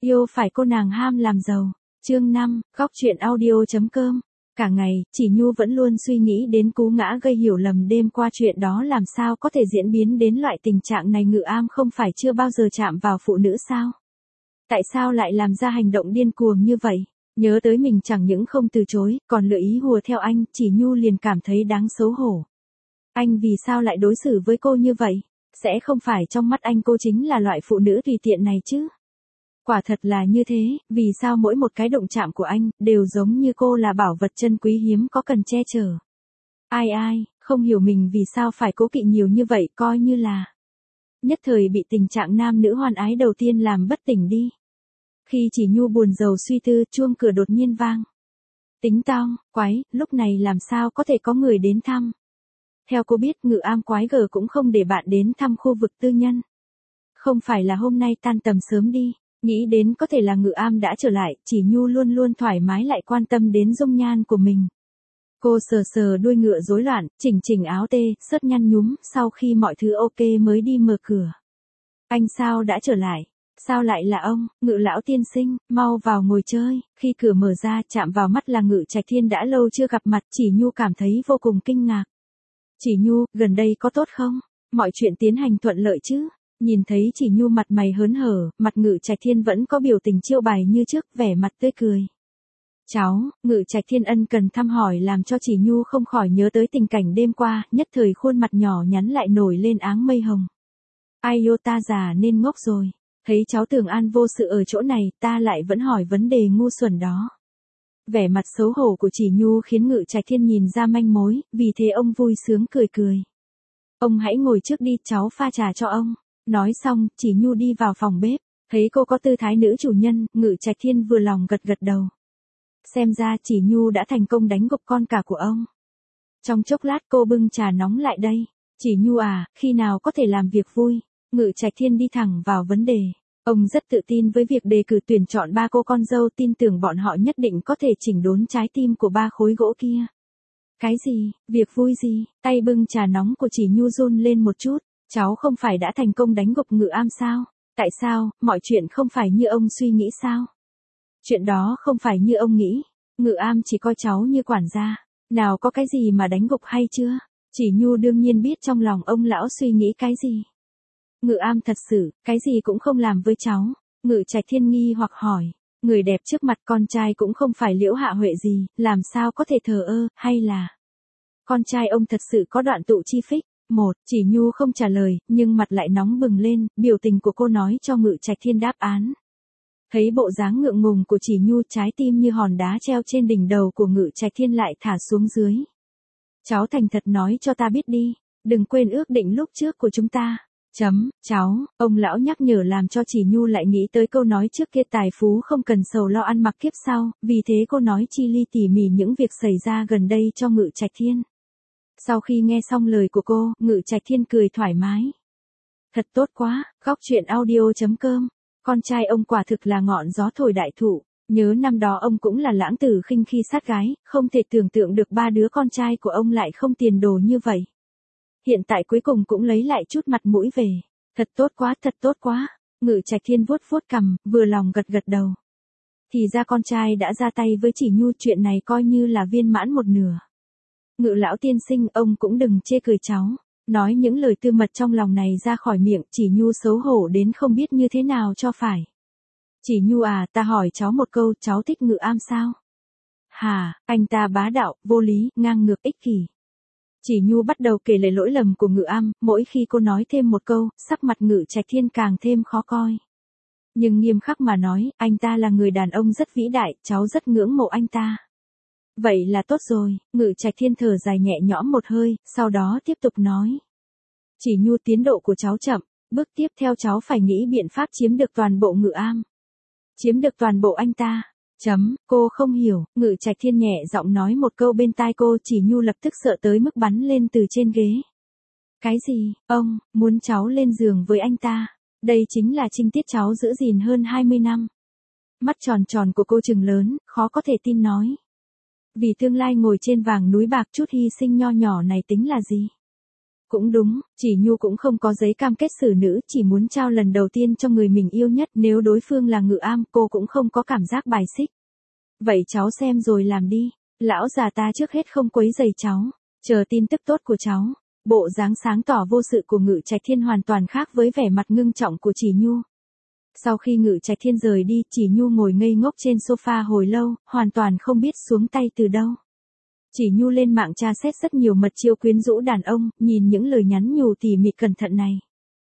Yêu phải cô nàng ham làm giàu. Chương 5, góc truyện audio.com. Cả ngày, Chỉ Nhu vẫn luôn suy nghĩ đến cú ngã gây hiểu lầm đêm qua, chuyện đó làm sao có thể diễn biến đến loại tình trạng này. Ngự Am không phải chưa bao giờ chạm vào phụ nữ sao? Tại sao lại làm ra hành động điên cuồng như vậy? Nhớ tới mình chẳng những không từ chối, còn lựa ý hùa theo anh, Chỉ Nhu liền cảm thấy đáng xấu hổ. Anh vì sao lại đối xử với cô như vậy? Sẽ không phải trong mắt anh cô chính là loại phụ nữ tùy tiện này chứ? Quả thật là như thế, vì sao mỗi một cái động chạm của anh, đều giống như cô là bảo vật chân quý hiếm có cần che chở. Ai, không hiểu mình vì sao phải cố kỵ nhiều như vậy, coi như là nhất thời bị tình trạng nam nữ hoan ái đầu tiên làm bất tỉnh đi. Khi Chỉ Nhu buồn rầu suy tư, chuông cửa đột nhiên vang. Tính tong, quái, lúc này làm sao có thể có người đến thăm. Theo cô biết, Ngự Am quái gở cũng không để bạn đến thăm khu vực tư nhân. Không phải là hôm nay tan tầm sớm đi. Nghĩ đến có thể là Ngự Am đã trở lại, Chỉ Nhu luôn luôn thoải mái lại quan tâm đến dung nhan của mình. Cô sờ sờ đuôi ngựa rối loạn, chỉnh áo tê, sớt nhăn nhúm, sau khi mọi thứ ok mới đi mở cửa. Anh sao đã trở lại? Sao lại là ông, Ngự lão tiên sinh, mau vào ngồi chơi. Khi cửa mở ra, chạm vào mắt là Ngự Trạch Thiên đã lâu chưa gặp mặt, Chỉ Nhu cảm thấy vô cùng kinh ngạc. Chỉ Nhu, gần đây có tốt không? Mọi chuyện tiến hành thuận lợi chứ? Nhìn thấy Chỉ Nhu mặt mày hớn hở, mặt Ngự Trạch Thiên vẫn có biểu tình chiêu bài như trước, vẻ mặt tươi cười. Cháu, Ngự Trạch Thiên ân cần thăm hỏi làm cho Chỉ Nhu không khỏi nhớ tới tình cảnh đêm qua, nhất thời khuôn mặt nhỏ nhắn lại nổi lên áng mây hồng. Ai yêu, ta già nên ngốc rồi. Thấy cháu tưởng an vô sự ở chỗ này, ta lại vẫn hỏi vấn đề ngu xuẩn đó. Vẻ mặt xấu hổ của Chỉ Nhu khiến Ngự Trạch Thiên nhìn ra manh mối, vì thế ông vui sướng cười cười. Ông hãy ngồi trước đi, cháu pha trà cho ông. Nói xong, Chỉ Nhu đi vào phòng bếp, thấy cô có tư thái nữ chủ nhân, Ngự Trạch Thiên vừa lòng gật đầu. Xem ra Chỉ Nhu đã thành công đánh gục con cả của ông. Trong chốc lát cô bưng trà nóng lại đây. Chỉ Nhu à, khi nào có thể làm việc vui? Ngự Trạch Thiên đi thẳng vào vấn đề. Ông rất tự tin với việc đề cử tuyển chọn ba cô con dâu, tin tưởng bọn họ nhất định có thể chỉnh đốn trái tim của ba khối gỗ kia. Cái gì, việc vui gì? Tay bưng trà nóng của Chỉ Nhu run lên một chút. Cháu không phải đã thành công đánh gục Ngự Am sao? Tại sao, mọi chuyện không phải như ông suy nghĩ sao? Chuyện đó không phải như ông nghĩ. Ngự Am chỉ coi cháu như quản gia. Nào có cái gì mà đánh gục hay chưa? Chỉ Nhu đương nhiên biết trong lòng ông lão suy nghĩ cái gì. Ngự Am thật sự, cái gì cũng không làm với cháu. Ngự Trạch Thiên nghi hoặc hỏi. Người đẹp trước mặt con trai cũng không phải Liễu Hạ Huệ gì, làm sao có thể thờ ơ, hay là con trai ông thật sự có đoạn tụ chi phích? Chỉ Nhu không trả lời, nhưng mặt lại nóng bừng lên, biểu tình của cô nói cho Ngự Trạch Thiên đáp án. Thấy bộ dáng ngượng ngùng của Chỉ Nhu, trái tim như hòn đá treo trên đỉnh đầu của Ngự Trạch Thiên lại thả xuống dưới. Cháu thành thật nói cho ta biết đi, đừng quên ước định lúc trước của chúng ta. Cháu, ông lão nhắc nhở làm cho Chỉ Nhu lại nghĩ tới câu nói trước kia, tài phú không cần sầu lo ăn mặc kiếp sau, vì thế cô nói chi ly tỉ mỉ những việc xảy ra gần đây cho Ngự Trạch Thiên. Sau khi nghe xong lời của cô, Ngự Trạch Thiên cười thoải mái. Thật tốt quá, góc truyện audio.com. Con trai ông quả thực là ngọn gió thổi đại thụ. Nhớ năm đó ông cũng là lãng tử khinh khi sát gái, không thể tưởng tượng được ba đứa con trai của ông lại không tiền đồ như vậy. Hiện tại cuối cùng cũng lấy lại chút mặt mũi về. Thật tốt quá. Ngự Trạch Thiên vuốt cằm, vừa lòng gật đầu. Thì ra con trai đã ra tay với Chỉ Nhu, chuyện này coi như là viên mãn một nửa. Ngự lão tiên sinh, ông cũng đừng chê cười cháu. Nói những lời tư mật trong lòng này ra khỏi miệng, Chỉ Nhu xấu hổ đến không biết như thế nào cho phải. Chỉ Nhu à, ta hỏi cháu một câu, cháu thích Ngự Am sao? Hà, anh ta bá đạo, vô lý, ngang ngược, ích kỷ. Chỉ Nhu bắt đầu kể lể lỗi lầm của Ngự Am, mỗi khi cô nói thêm một câu, sắc mặt Ngự Trạch Thiên càng thêm khó coi. Nhưng nghiêm khắc mà nói, anh ta là người đàn ông rất vĩ đại, cháu rất ngưỡng mộ anh ta. Vậy là tốt rồi, Ngự Trạch Thiên thở dài nhẹ nhõm một hơi, sau đó tiếp tục nói. Chỉ Nhu, tiến độ của cháu chậm, bước tiếp theo cháu phải nghĩ biện pháp chiếm được toàn bộ Ngự Am. Chiếm được toàn bộ anh ta. Cô không hiểu, Ngự Trạch Thiên nhẹ giọng nói một câu bên tai cô, Chỉ Nhu lập tức sợ tới mức bắn lên từ trên ghế. Cái gì, ông, muốn cháu lên giường với anh ta? Đây chính là trinh tiết cháu giữ gìn hơn 20 năm. Mắt tròn tròn của cô trừng lớn, khó có thể tin nói. Vì tương lai ngồi trên vàng núi bạc, chút hy sinh nho nhỏ này tính là gì? Cũng đúng, chỉ Nhu cũng không có giấy cam kết xử nữ, chỉ muốn trao lần đầu tiên cho người mình yêu nhất, nếu đối phương là Ngự Am, cô cũng không có cảm giác bài xích. Vậy cháu xem rồi làm đi, lão già ta trước hết không quấy rầy cháu, chờ tin tức tốt của cháu. Bộ dáng sáng tỏ vô sự của Ngự Trạch Thiên hoàn toàn khác với vẻ mặt ngưng trọng của Chỉ Nhu. Sau khi Ngự Trạch Thiên rời đi, Chỉ Nhu ngồi ngây ngốc trên sofa hồi lâu, hoàn toàn không biết xuống tay từ đâu. Chỉ Nhu lên mạng tra xét rất nhiều mật chiêu quyến rũ đàn ông, nhìn những lời nhắn nhủ tỉ mỉ cẩn thận này.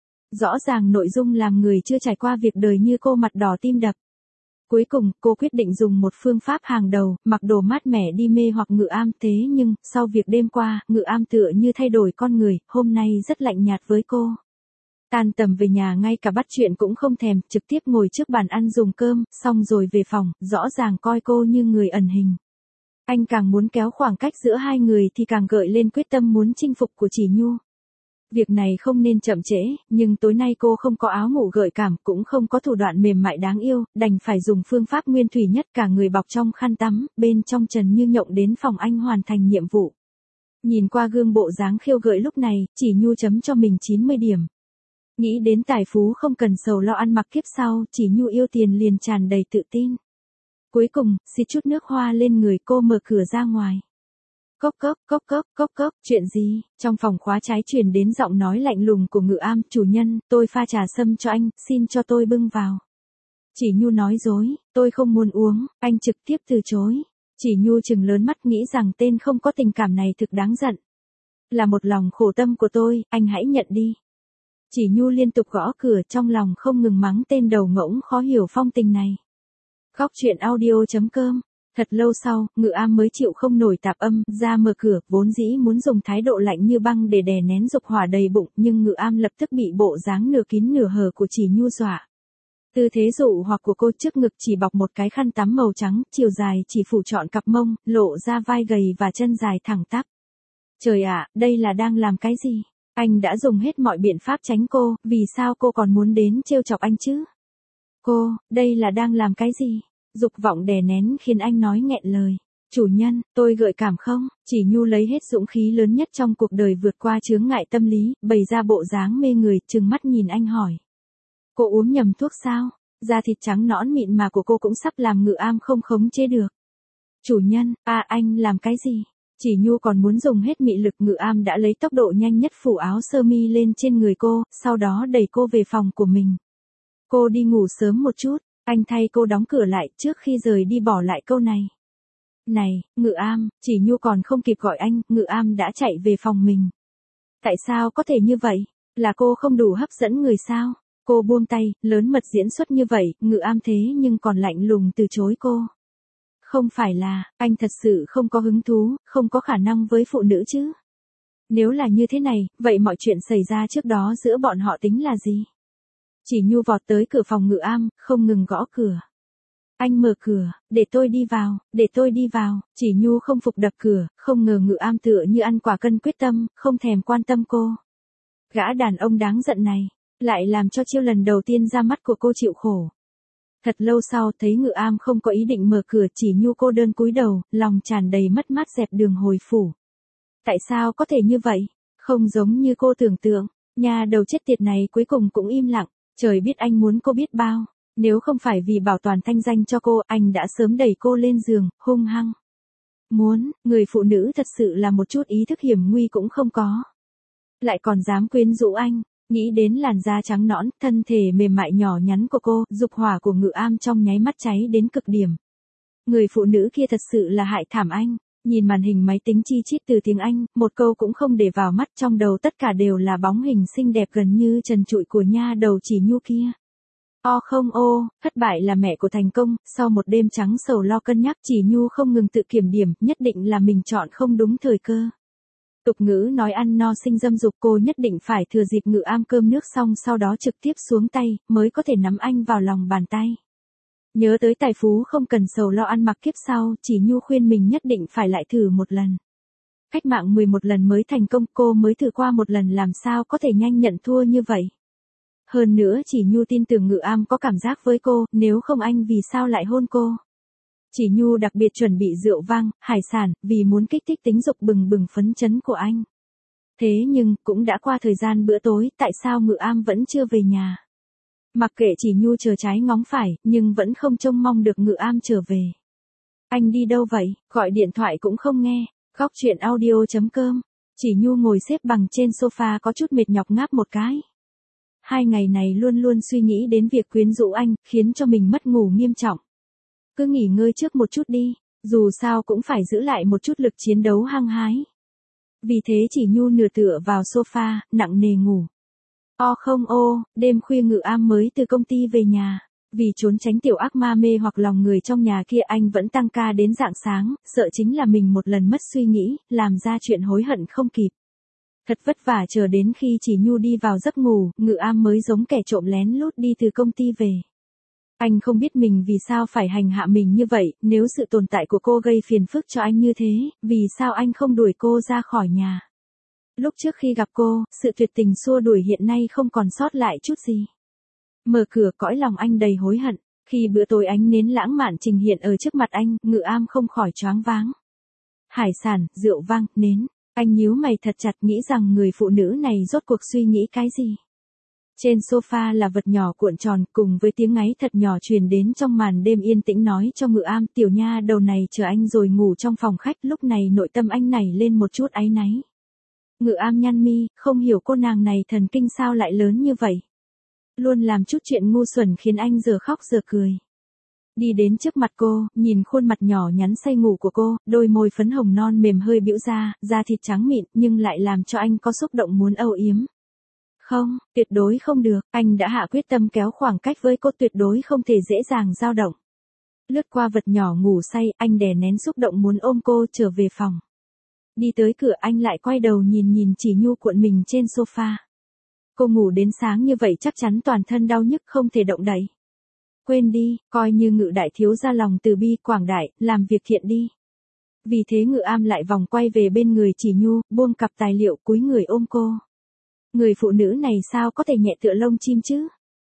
Rõ ràng nội dung làm người chưa trải qua việc đời như cô mặt đỏ tim đập. Cuối cùng, cô quyết định dùng một phương pháp hàng đầu, mặc đồ mát mẻ đi mê hoặc Ngự Am. Thế nhưng, sau việc đêm qua, Ngự Am tựa như thay đổi con người, hôm nay rất lạnh nhạt với cô. Tan tầm về nhà ngay cả bắt chuyện cũng không thèm, trực tiếp ngồi trước bàn ăn dùng cơm, xong rồi về phòng, rõ ràng coi cô như người ẩn hình. Anh càng muốn kéo khoảng cách giữa hai người thì càng gợi lên quyết tâm muốn chinh phục của Chỉ Nhu. Việc này không nên chậm trễ, nhưng tối nay cô không có áo ngủ gợi cảm, cũng không có thủ đoạn mềm mại đáng yêu, đành phải dùng phương pháp nguyên thủy nhất, cả người bọc trong khăn tắm, bên trong trần như nhộng đến phòng anh hoàn thành nhiệm vụ. Nhìn qua gương bộ dáng khiêu gợi lúc này, Chỉ Nhu chấm cho mình 90 điểm. Nghĩ đến tài phú không cần sầu lo ăn mặc kiếp sau, Chỉ Nhu yêu tiền liền tràn đầy tự tin. Cuối cùng, xịt chút nước hoa lên người, cô mở cửa ra ngoài. Cốc cốc, cốc cốc, cốc cốc, chuyện gì? Trong phòng khóa trái truyền đến giọng nói lạnh lùng của Ngự Am, chủ nhân, tôi pha trà sâm cho anh, xin cho tôi bưng vào. Chỉ Nhu nói dối, tôi không muốn uống, anh trực tiếp từ chối. Chỉ Nhu trừng lớn mắt nghĩ rằng tên không có tình cảm này thực đáng giận. Là một lòng khổ tâm của tôi, anh hãy nhận đi. Chỉ Nhu liên tục gõ cửa, trong lòng không ngừng mắng tên đầu ngỗng khó hiểu phong tình này. Góc truyện audio.com. Thật lâu sau, Ngự Am mới chịu không nổi tạp âm, ra mở cửa, vốn dĩ muốn dùng thái độ lạnh như băng để đè nén dục hỏa đầy bụng, nhưng Ngự Am lập tức bị bộ dáng nửa kín nửa hở của Chỉ Nhu dọa. Tư thế dụ hoặc của cô trước ngực chỉ bọc một cái khăn tắm màu trắng, chiều dài chỉ phủ trọn cặp mông, lộ ra vai gầy và chân dài thẳng tắp. Trời ạ, đây là đang làm cái gì? Anh đã dùng hết mọi biện pháp tránh cô, vì sao cô còn muốn đến trêu chọc anh chứ? Cô, đây là đang làm cái gì? Dục vọng đè nén khiến anh nói nghẹn lời. Chủ nhân, tôi gợi cảm không? Chỉ Nhu lấy hết dũng khí lớn nhất trong cuộc đời vượt qua chướng ngại tâm lý, bày ra bộ dáng mê người, trừng mắt nhìn anh hỏi. Cô uống nhầm thuốc sao? Da thịt trắng nõn mịn mà của cô cũng sắp làm Ngự Am không khống chế được. Chủ nhân, anh làm cái gì? Chỉ Nhu còn muốn dùng hết mị lực, Ngự Am đã lấy tốc độ nhanh nhất phủ áo sơ mi lên trên người cô, sau đó đẩy cô về phòng của mình. Cô đi ngủ sớm một chút, anh thay cô đóng cửa lại, trước khi rời đi bỏ lại câu này. Này, Ngự Am, Chỉ Nhu còn không kịp gọi anh, Ngự Am đã chạy về phòng mình. Tại sao có thể như vậy? Là cô không đủ hấp dẫn người sao? Cô buông tay, lớn mật diễn xuất như vậy, Ngự Am thế nhưng còn lạnh lùng từ chối cô. Không phải là, anh thật sự không có hứng thú, không có khả năng với phụ nữ chứ? Nếu là như thế này, vậy mọi chuyện xảy ra trước đó giữa bọn họ tính là gì? Chỉ Nhu vọt tới cửa phòng Ngự Am, không ngừng gõ cửa. Anh mở cửa, để tôi đi vào, để tôi đi vào. Chỉ Nhu không phục đập cửa, không ngờ Ngự Am tựa như ăn quả cân quyết tâm, không thèm quan tâm cô. Gã đàn ông đáng giận này, lại làm cho chiêu lần đầu tiên ra mắt của cô chịu khổ. Thật lâu sau thấy Ngự Am không có ý định mở cửa, Chỉ Nhu cô đơn cúi đầu, lòng tràn đầy mất mát dẹp đường hồi phủ. Tại sao có thể như vậy? Không giống như cô tưởng tượng, nhà đầu chết tiệt này cuối cùng cũng im lặng. Trời biết anh muốn cô biết bao, nếu không phải vì bảo toàn thanh danh cho cô, anh đã sớm đẩy cô lên giường, hung hăng. Người phụ nữ thật sự là một chút ý thức hiểm nguy cũng không có. Lại còn dám quyến rũ anh, nghĩ đến làn da trắng nõn, thân thể mềm mại nhỏ nhắn của cô, dục hỏa của Ngự Am trong nháy mắt cháy đến cực điểm. Người phụ nữ kia thật sự là hại thảm anh. Nhìn màn hình máy tính chi chít từ tiếng Anh, một câu cũng không để vào mắt, trong đầu tất cả đều là bóng hình xinh đẹp gần như trần trụi của nha đầu Chỉ Nhu kia. Thất bại là mẹ của thành công, sau một đêm trắng sầu lo cân nhắc, Chỉ Nhu không ngừng tự kiểm điểm, nhất định là mình chọn không đúng thời cơ. Tục ngữ nói ăn no sinh dâm dục, cô nhất định phải thừa dịp Ngự Am cơm nước xong sau đó trực tiếp xuống tay, mới có thể nắm anh vào lòng bàn tay. Nhớ tới tài phú không cần sầu lo ăn mặc kiếp sau, Chỉ Nhu khuyên mình nhất định phải lại thử một lần. Cách mạng 11 lần mới thành công, cô mới thử qua một lần làm sao có thể nhanh nhận thua như vậy. Hơn nữa Chỉ Nhu tin tưởng Ngự Am có cảm giác với cô, nếu không anh vì sao lại hôn cô. Chỉ Nhu đặc biệt chuẩn bị rượu vang, hải sản, vì muốn kích thích tính dục bừng bừng phấn chấn của anh. Thế nhưng, cũng đã qua thời gian bữa tối, tại sao Ngự Am vẫn chưa về nhà? Mặc kệ chỉ Nhu chờ trái ngóng phải, nhưng vẫn không trông mong được Ngự Am trở về. Anh đi đâu vậy? Gọi điện thoại cũng không nghe. Góc chuyện audio.com. Chỉ Nhu ngồi xếp bằng trên sofa có chút mệt nhọc ngáp một cái. 2 ngày này luôn luôn suy nghĩ đến việc quyến rũ anh, khiến cho mình mất ngủ nghiêm trọng. Cứ nghỉ ngơi trước một chút đi, dù sao cũng phải giữ lại một chút lực chiến đấu hăng hái. Vì thế chỉ Nhu nửa tựa vào sofa, nặng nề ngủ. Không đêm khuya Ngự Am mới từ công ty về nhà. Vì trốn tránh tiểu ác ma mê hoặc lòng người trong nhà kia anh vẫn tăng ca đến rạng sáng, sợ chính là mình một lần mất suy nghĩ, làm ra chuyện hối hận không kịp. Thật vất vả chờ đến khi chỉ Nhu đi vào giấc ngủ, Ngự Am mới giống kẻ trộm lén lút đi từ công ty về. Anh không biết mình vì sao phải hành hạ mình như vậy, nếu sự tồn tại của cô gây phiền phức cho anh như thế, vì sao anh không đuổi cô ra khỏi nhà? Lúc trước khi gặp cô, sự tuyệt tình xua đuổi hiện nay không còn sót lại chút gì. Mở cửa cõi lòng anh đầy hối hận, khi bữa tối ánh nến lãng mạn trình hiện ở trước mặt anh, Ngự Am không khỏi choáng váng. Hải sản, rượu vang, nến, anh nhíu mày thật chặt nghĩ rằng người phụ nữ này rốt cuộc suy nghĩ cái gì. Trên sofa là vật nhỏ cuộn tròn cùng với tiếng ngáy thật nhỏ truyền đến trong màn đêm yên tĩnh nói cho Ngự Am tiểu nha đầu này chờ anh rồi ngủ trong phòng khách lúc này nội tâm anh nảy lên một chút áy náy. Ngự Am nhăn mi, không hiểu cô nàng này thần kinh sao lại lớn như vậy. Luôn làm chút chuyện ngu xuẩn khiến anh giờ khóc giờ cười. Đi đến trước mặt cô, nhìn khuôn mặt nhỏ nhắn say ngủ của cô, đôi môi phấn hồng non mềm hơi bĩu ra, da thịt trắng mịn nhưng lại làm cho anh có xúc động muốn âu yếm. Không, tuyệt đối không được, anh đã hạ quyết tâm kéo khoảng cách với cô tuyệt đối không thể dễ dàng dao động. Lướt qua vật nhỏ ngủ say, anh đè nén xúc động muốn ôm cô trở về phòng. Đi tới cửa anh lại quay đầu nhìn chỉ Nhu cuộn mình trên sofa. Cô ngủ đến sáng như vậy chắc chắn toàn thân đau nhức không thể động đậy. Quên đi, coi như Ngự đại thiếu ra lòng từ bi quảng đại, làm việc thiện đi. Vì thế Ngự Am lại vòng quay về bên người chỉ Nhu, buông cặp tài liệu cúi người ôm cô. Người phụ nữ này sao có thể nhẹ tựa lông chim chứ?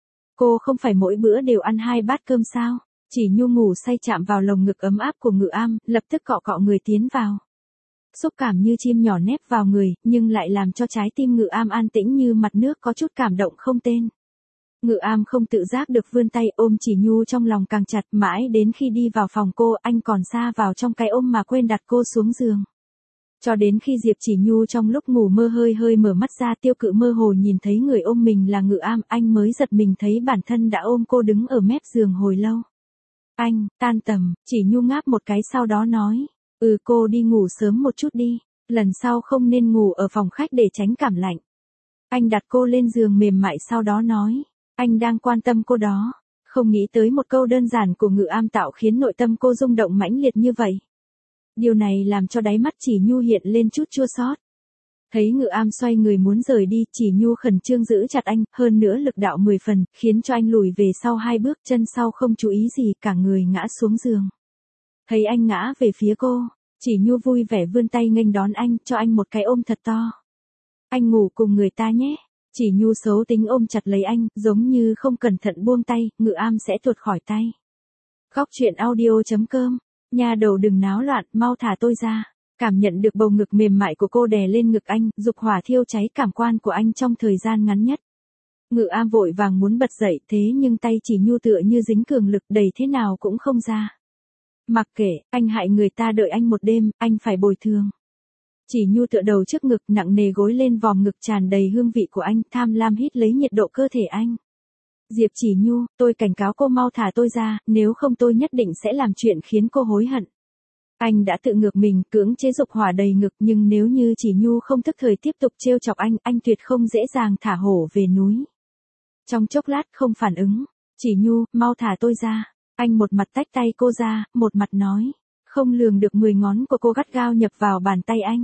Cô không phải mỗi bữa đều ăn 2 bát cơm sao? Chỉ Nhu ngủ say chạm vào lồng ngực ấm áp của Ngự Am, lập tức cọ cọ người tiến vào. Xúc cảm như chim nhỏ nép vào người, nhưng lại làm cho trái tim Ngự Am an tĩnh như mặt nước có chút cảm động không tên. Ngự Am không tự giác được vươn tay ôm chỉ Nhu trong lòng càng chặt mãi đến khi đi vào phòng cô anh còn sa vào trong cái ôm mà quên đặt cô xuống giường. Cho đến khi Diệp Chỉ Nhu trong lúc ngủ mơ hơi mở mắt ra tiêu cự mơ hồ nhìn thấy người ôm mình là Ngự Am anh mới giật mình thấy bản thân đã ôm cô đứng ở mép giường hồi lâu. Anh, tan tầm, Chỉ Nhu ngáp một cái sau đó nói. Cô đi ngủ sớm một chút đi, lần sau không nên ngủ ở phòng khách để tránh cảm lạnh. Anh đặt cô lên giường mềm mại sau đó nói, anh đang quan tâm cô đó. Không nghĩ tới một câu đơn giản của Ngự Am tạo khiến nội tâm cô rung động mãnh liệt như vậy. Điều này làm cho đáy mắt Chỉ Nhu hiện lên chút chua xót. Thấy Ngự Am xoay người muốn rời đi, Chỉ Nhu khẩn trương giữ chặt anh, hơn nữa lực đạo 10 phần, khiến cho anh lùi về sau 2 bước, chân sau không chú ý gì, cả người ngã xuống giường. Thấy anh ngã về phía cô, Chỉ Nhu vui vẻ vươn tay nghênh đón anh, cho anh một cái ôm thật to. Anh ngủ cùng người ta nhé. Chỉ Nhu xấu tính ôm chặt lấy anh, giống như không cẩn thận buông tay, Ngự Am sẽ tuột khỏi tay. Góc chuyện audio.com. Nhà đầu đừng náo loạn, mau thả tôi ra. Cảm nhận được bầu ngực mềm mại của cô đè lên ngực anh, dục hỏa thiêu cháy cảm quan của anh trong thời gian ngắn nhất. Ngự Am vội vàng muốn bật dậy thế nhưng tay Chỉ Nhu tựa như dính cường lực đẩy thế nào cũng không ra. Mặc kệ, anh hại người ta đợi anh một đêm, anh phải bồi thường. Chỉ Nhu tựa đầu trước ngực nặng nề gối lên vòm ngực tràn đầy hương vị của anh, tham lam hít lấy nhiệt độ cơ thể anh. Diệp Chỉ Nhu, tôi cảnh cáo cô mau thả tôi ra, nếu không tôi nhất định sẽ làm chuyện khiến cô hối hận. Anh đã tự ngược mình, cưỡng chế dục hỏa đầy ngực nhưng nếu như Chỉ Nhu không thức thời tiếp tục trêu chọc anh tuyệt không dễ dàng thả hổ về núi. Trong chốc lát không phản ứng, Chỉ Nhu, mau thả tôi ra. Anh một mặt tách tay cô ra, một mặt nói. Không lường được 10 ngón của cô gắt gao nhập vào bàn tay anh.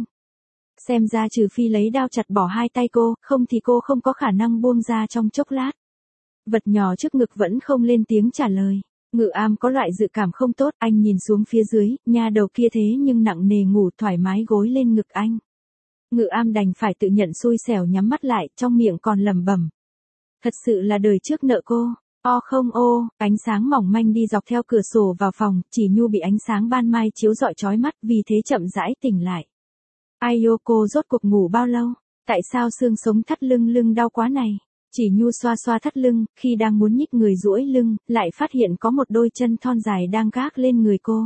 Xem ra trừ phi lấy đao chặt bỏ 2 tay cô, không thì cô không có khả năng buông ra trong chốc lát. Vật nhỏ trước ngực vẫn không lên tiếng trả lời. Ngự Am có loại dự cảm không tốt, anh nhìn xuống phía dưới, nha đầu kia thế nhưng nặng nề ngủ thoải mái gối lên ngực anh. Ngự Am đành phải tự nhận xui xẻo nhắm mắt lại, trong miệng còn lẩm bẩm. Thật sự là đời trước nợ cô. Ánh sáng mỏng manh đi dọc theo cửa sổ vào phòng, Chỉ Nhu bị ánh sáng ban mai chiếu rọi chói mắt, vì thế chậm rãi tỉnh lại. Ai cô rốt cuộc ngủ bao lâu? Tại sao xương sống thắt lưng lưng đau quá này? Chỉ Nhu xoa xoa thắt lưng, khi đang muốn nhích người duỗi lưng, lại phát hiện có một đôi chân thon dài đang gác lên người cô.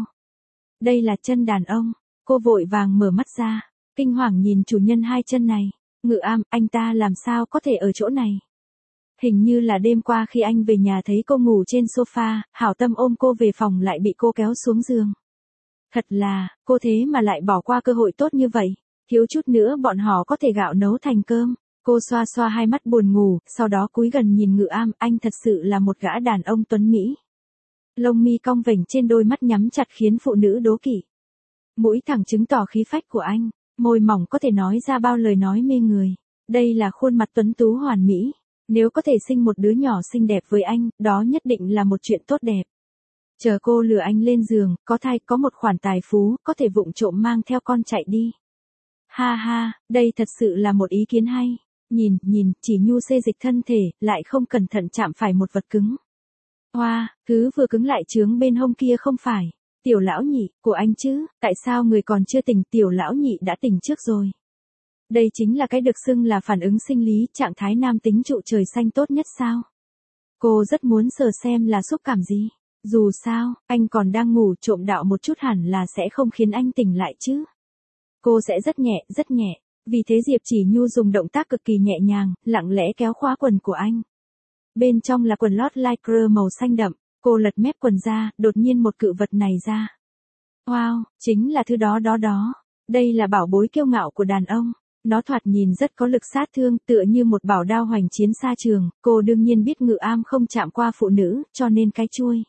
Đây là chân đàn ông. Cô vội vàng mở mắt ra, kinh hoàng nhìn chủ nhân hai chân này. Ngự Am, anh ta làm sao có thể ở chỗ này? Hình như là đêm qua khi anh về nhà thấy cô ngủ trên sofa, hảo tâm ôm cô về phòng lại bị cô kéo xuống giường. Thật là, cô thế mà lại bỏ qua cơ hội tốt như vậy. Thiếu chút nữa bọn họ có thể gạo nấu thành cơm. Cô xoa xoa hai mắt buồn ngủ, sau đó cúi gần nhìn Ngự Am, anh thật sự là một gã đàn ông tuấn Mỹ. Lông mi cong vểnh trên đôi mắt nhắm chặt khiến phụ nữ đố kỵ. Mũi thẳng chứng tỏ khí phách của anh, môi mỏng có thể nói ra bao lời nói mê người. Đây là khuôn mặt tuấn tú hoàn mỹ. Nếu có thể sinh một đứa nhỏ xinh đẹp với anh, đó nhất định là một chuyện tốt đẹp. Chờ cô lừa anh lên giường, có thai, có một khoản tài phú, có thể vụng trộm mang theo con chạy đi. Ha ha, đây thật sự là một ý kiến hay. Nhìn, chỉ Nhu xê dịch thân thể, lại không cẩn thận chạm phải một vật cứng. Hoa, thứ vừa cứng lại chướng bên hông kia không phải. Tiểu lão nhị, của anh chứ, tại sao người còn chưa tỉnh, tiểu lão nhị đã tỉnh trước rồi. Đây chính là cái được xưng là phản ứng sinh lý, trạng thái nam tính trụ trời xanh tốt nhất sao? Cô rất muốn sờ xem là xúc cảm gì. Dù sao, anh còn đang ngủ, trộm đạo một chút hẳn là sẽ không khiến anh tỉnh lại chứ. Cô sẽ rất nhẹ. Vì thế Diệp Chỉ Nhu dùng động tác cực kỳ nhẹ nhàng, lặng lẽ kéo khóa quần của anh. Bên trong là quần lót lycra màu xanh đậm. Cô lật mép quần ra, đột nhiên một cự vật này ra. Wow, chính là thứ đó. Đây là bảo bối kiêu ngạo của đàn ông. Nó thoạt nhìn rất có lực sát thương, tựa như một bảo đao hoành chiến xa trường. Cô đương nhiên biết Ngự Am không chạm qua phụ nữ, cho nên cái chuôi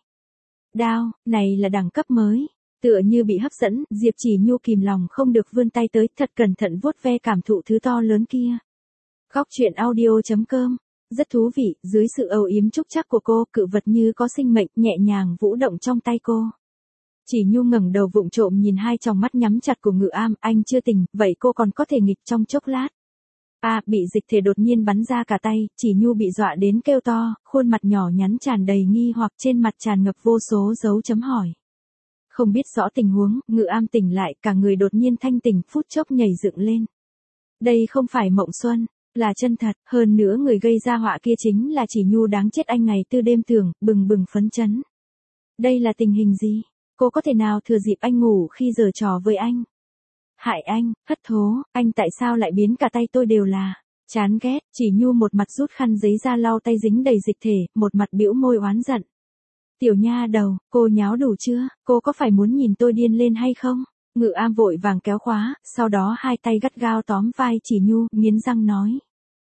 đao này là đẳng cấp mới. Tựa như bị hấp dẫn, Diệp Chỉ Nhu kìm lòng không được vươn tay tới, thật cẩn thận vuốt ve cảm thụ thứ to lớn kia. Góc truyện audio.com. Rất thú vị, dưới sự âu yếm trúc trắc của cô, cự vật như có sinh mệnh, nhẹ nhàng vũ động trong tay cô. Chỉ Nhu ngẩng đầu vụng trộm nhìn hai tròng mắt nhắm chặt của Ngự Am, anh chưa tỉnh, vậy cô còn có thể nghịch trong chốc lát. Bị dịch thể đột nhiên bắn ra cả tay, Chỉ Nhu bị dọa đến kêu to, khuôn mặt nhỏ nhắn tràn đầy nghi hoặc, trên mặt tràn ngập vô số dấu chấm hỏi. Không biết rõ tình huống, Ngự Am tỉnh lại, cả người đột nhiên thanh tỉnh, phút chốc nhảy dựng lên. Đây không phải mộng xuân, là chân thật, hơn nữa người gây ra họa kia chính là Chỉ Nhu đáng chết. Anh ngày tư đêm tưởng, bừng bừng phấn chấn. Đây là tình hình gì? Cô có thể nào thừa dịp anh ngủ khi giở trò với anh? Hại anh, hất thố, anh tại sao lại biến cả tay tôi đều là? Chán ghét, Chỉ Nhu một mặt rút khăn giấy ra lau tay dính đầy dịch thể, một mặt bĩu môi oán giận. Tiểu nha đầu, cô nháo đủ chưa? Cô có phải muốn nhìn tôi điên lên hay không? Ngự Am vội vàng kéo khóa, sau đó hai tay gắt gao tóm vai Chỉ Nhu, nghiến răng nói.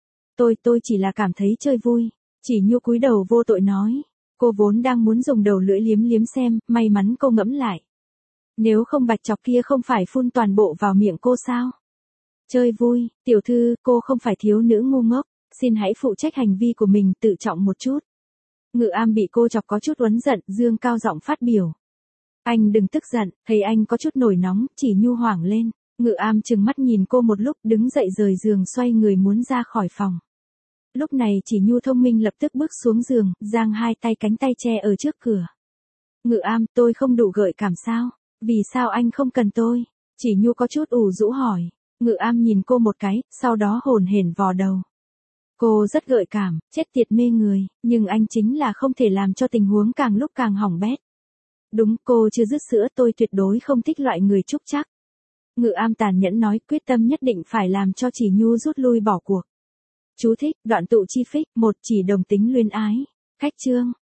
Tôi chỉ là cảm thấy chơi vui. Chỉ Nhu cúi đầu vô tội nói. Cô vốn đang muốn dùng đầu lưỡi liếm xem, may mắn cô ngẫm lại. Nếu không bạch chọc kia không phải phun toàn bộ vào miệng cô sao? Chơi vui, tiểu thư, cô không phải thiếu nữ ngu ngốc, xin hãy phụ trách hành vi của mình, tự trọng một chút. Ngự Am bị cô chọc có chút uất giận, dương cao giọng phát biểu. Anh đừng tức giận, thấy anh có chút nổi nóng, Chỉ Nhu hoảng lên. Ngự Am trừng mắt nhìn cô một lúc, đứng dậy rời giường xoay người muốn ra khỏi phòng. Lúc này Chỉ Nhu thông minh lập tức bước xuống giường, giang hai tay cánh tay che ở trước cửa. Ngự Am, tôi không đủ gợi cảm sao? Vì sao anh không cần tôi? Chỉ Nhu có chút ủ rũ hỏi. Ngự Am nhìn cô một cái, sau đó hồn hển vò đầu. Cô rất gợi cảm, chết tiệt mê người, nhưng anh chính là không thể làm cho tình huống càng lúc càng hỏng bét. Đúng, cô chưa dứt sữa, tôi tuyệt đối không thích loại người trúc trắc. Ngự Am tàn nhẫn nói, quyết tâm nhất định phải làm cho Chỉ Nhu rút lui bỏ cuộc. Chú thích, đoạn tụ chi phích, một chỉ đồng tính luyến ái. Khách chương.